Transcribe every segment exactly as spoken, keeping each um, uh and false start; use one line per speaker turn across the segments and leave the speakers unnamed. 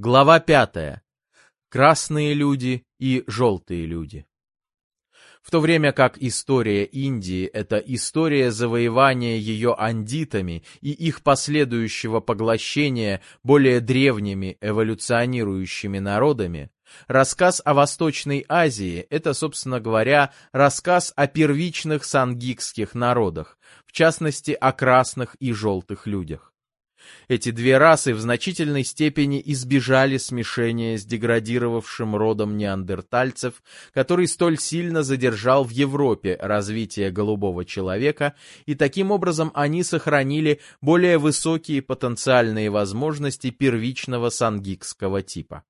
Глава пятая. Красные люди и желтые люди. В то время как история Индии – это история завоевания ее андитами и их последующего поглощения более древними эволюционирующими народами, рассказ о Восточной Азии – это, собственно говоря, рассказ о первичных сангикских народах, в частности, о красных и желтых людях. Эти две расы в значительной степени избежали смешения с деградировавшим родом неандертальцев, который столь сильно задержал в Европе развитие голубого человека, и таким образом они сохранили более высокие потенциальные возможности первичного сангикского типа.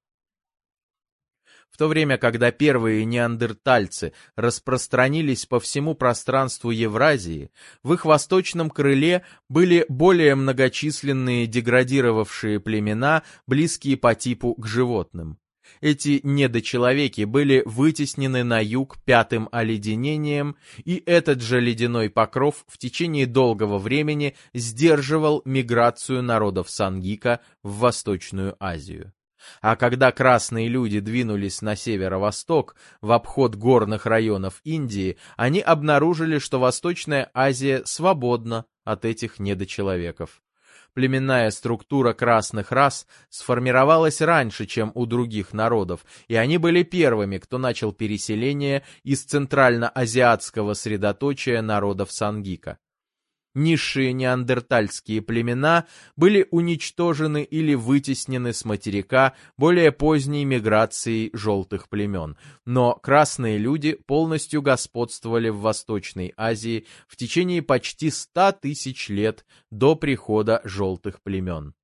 В то время, когда первые неандертальцы распространились по всему пространству Евразии, в их восточном крыле были более многочисленные деградировавшие племена, близкие по типу к животным. Эти недочеловеки были вытеснены на юг пятым оледенением, и этот же ледяной покров в течение долгого времени сдерживал миграцию народов Сангика в Восточную Азию. А когда красные люди двинулись на северо-восток, в обход горных районов Индии, они обнаружили, что Восточная Азия свободна от этих недочеловеков. Племенная структура красных рас сформировалась раньше, чем у других народов, и они были первыми, кто начал переселение из центральноазиатского средоточия народов Сангика. Низшие неандертальские племена были уничтожены или вытеснены с материка более поздней миграцией желтых племен, но красные люди полностью господствовали в Восточной Азии в течение почти ста тысяч лет до прихода желтых племен.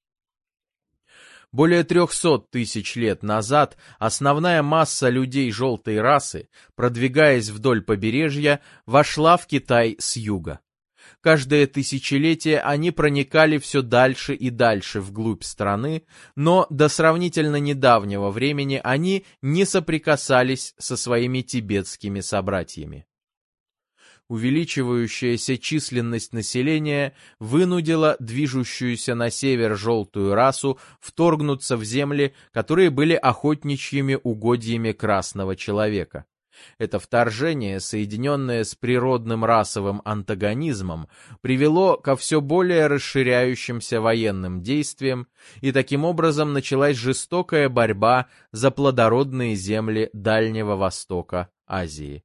Более трехсот тысяч лет назад основная масса людей желтой расы, продвигаясь вдоль побережья, вошла в Китай с юга. Каждое тысячелетие они проникали все дальше и дальше вглубь страны, но до сравнительно недавнего времени они не соприкасались со своими тибетскими собратьями. Увеличивающаяся численность населения вынудила движущуюся на север желтую расу вторгнуться в земли, которые были охотничьими угодьями красного человека. Это вторжение, соединенное с природным расовым антагонизмом, привело ко все более расширяющимся военным действиям, и таким образом началась жестокая борьба за плодородные земли Дальнего Востока Азии.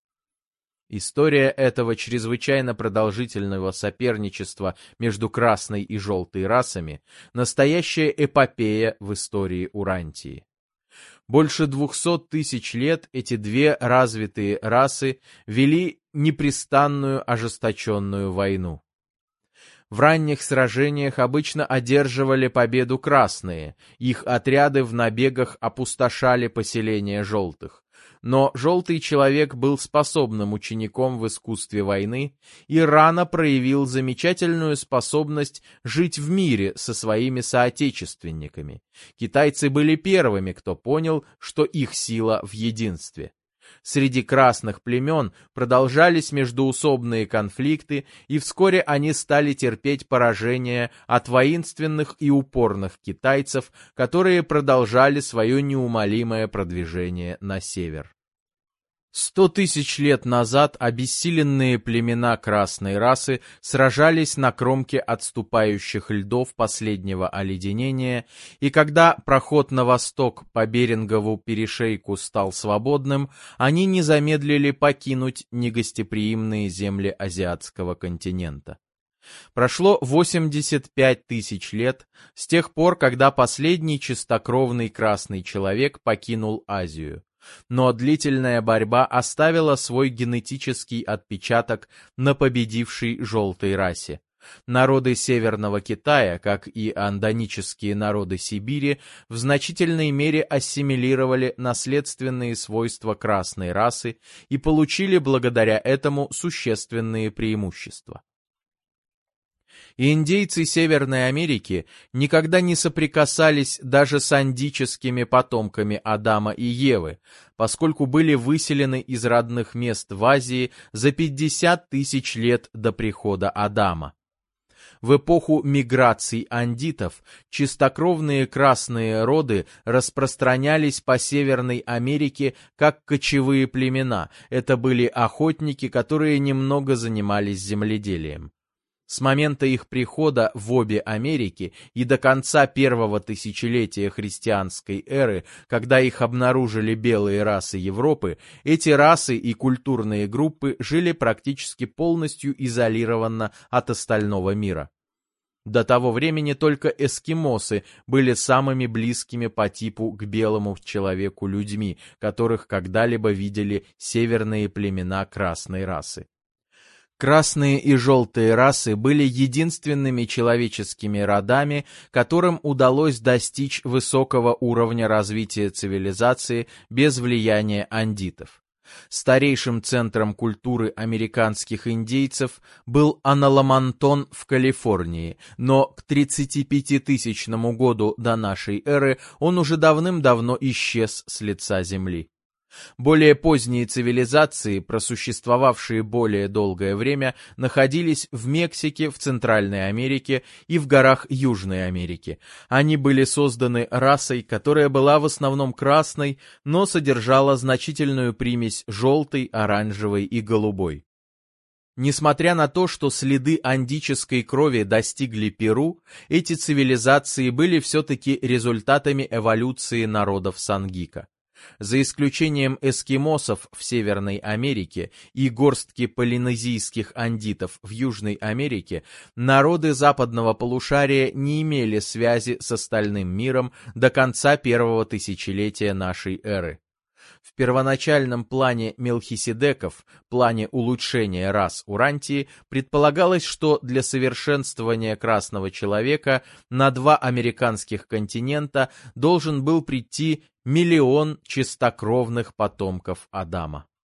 История этого чрезвычайно продолжительного соперничества между красной и желтой расами – настоящая эпопея в истории Урантии. Больше двухсот тысяч лет эти две развитые расы вели непрестанную ожесточенную войну. В ранних сражениях обычно одерживали победу красные, их отряды в набегах опустошали поселения желтых. Но желтый человек был способным учеником в искусстве войны и рано проявил замечательную способность жить в мире со своими соотечественниками. Китайцы были первыми, кто понял, что их сила в единстве. Среди красных племен продолжались междоусобные конфликты, и вскоре они стали терпеть поражение от воинственных и упорных китайцев, которые продолжали свое неумолимое продвижение на север. Сто тысяч лет назад обессиленные племена красной расы сражались на кромке отступающих льдов последнего оледенения, и когда проход на восток по Берингову перешейку стал свободным, они не замедлили покинуть негостеприимные земли азиатского континента. Прошло восемьдесят пять тысяч лет с тех пор, когда последний чистокровный красный человек покинул Азию. Но длительная борьба оставила свой генетический отпечаток на победившей желтой расе. Народы Северного Китая, как и андонические народы Сибири, в значительной мере ассимилировали наследственные свойства красной расы и получили благодаря этому существенные преимущества. И индейцы Северной Америки никогда не соприкасались даже с андическими потомками Адама и Евы, поскольку были выселены из родных мест в Азии за пятьдесят тысяч лет до прихода Адама. В эпоху миграций андитов чистокровные красные роды распространялись по Северной Америке как кочевые племена. Это были охотники, которые немного занимались земледелием. С момента их прихода в обе Америки и до конца первого тысячелетия христианской эры, когда их обнаружили белые расы Европы, эти расы и культурные группы жили практически полностью изолированно от остального мира. До того времени только эскимосы были самыми близкими по типу к белому человеку людьми, которых когда-либо видели северные племена красной расы. Красные и желтые расы были единственными человеческими родами, которым удалось достичь высокого уровня развития цивилизации без влияния андитов. Старейшим центром культуры американских индейцев был Аналамантон в Калифорнии, но к тридцатипятитысячному году до нашей эры он уже давным-давно исчез с лица земли. Более поздние цивилизации, просуществовавшие более долгое время, находились в Мексике, в Центральной Америке и в горах Южной Америки. Они были созданы расой, которая была в основном красной, но содержала значительную примесь желтой, оранжевой и голубой. Несмотря на то, что следы андической крови достигли Перу, эти цивилизации были все-таки результатами эволюции народов Сангика. За исключением эскимосов в Северной Америке и горстки полинезийских андитов в Южной Америке, народы западного полушария не имели связи с остальным миром до конца первого тысячелетия нашей эры. В первоначальном плане Мелхиседеков, плане улучшения рас Урантии, предполагалось, что для совершенствования красного человека на два американских континента должен был прийти миллион чистокровных потомков Адама.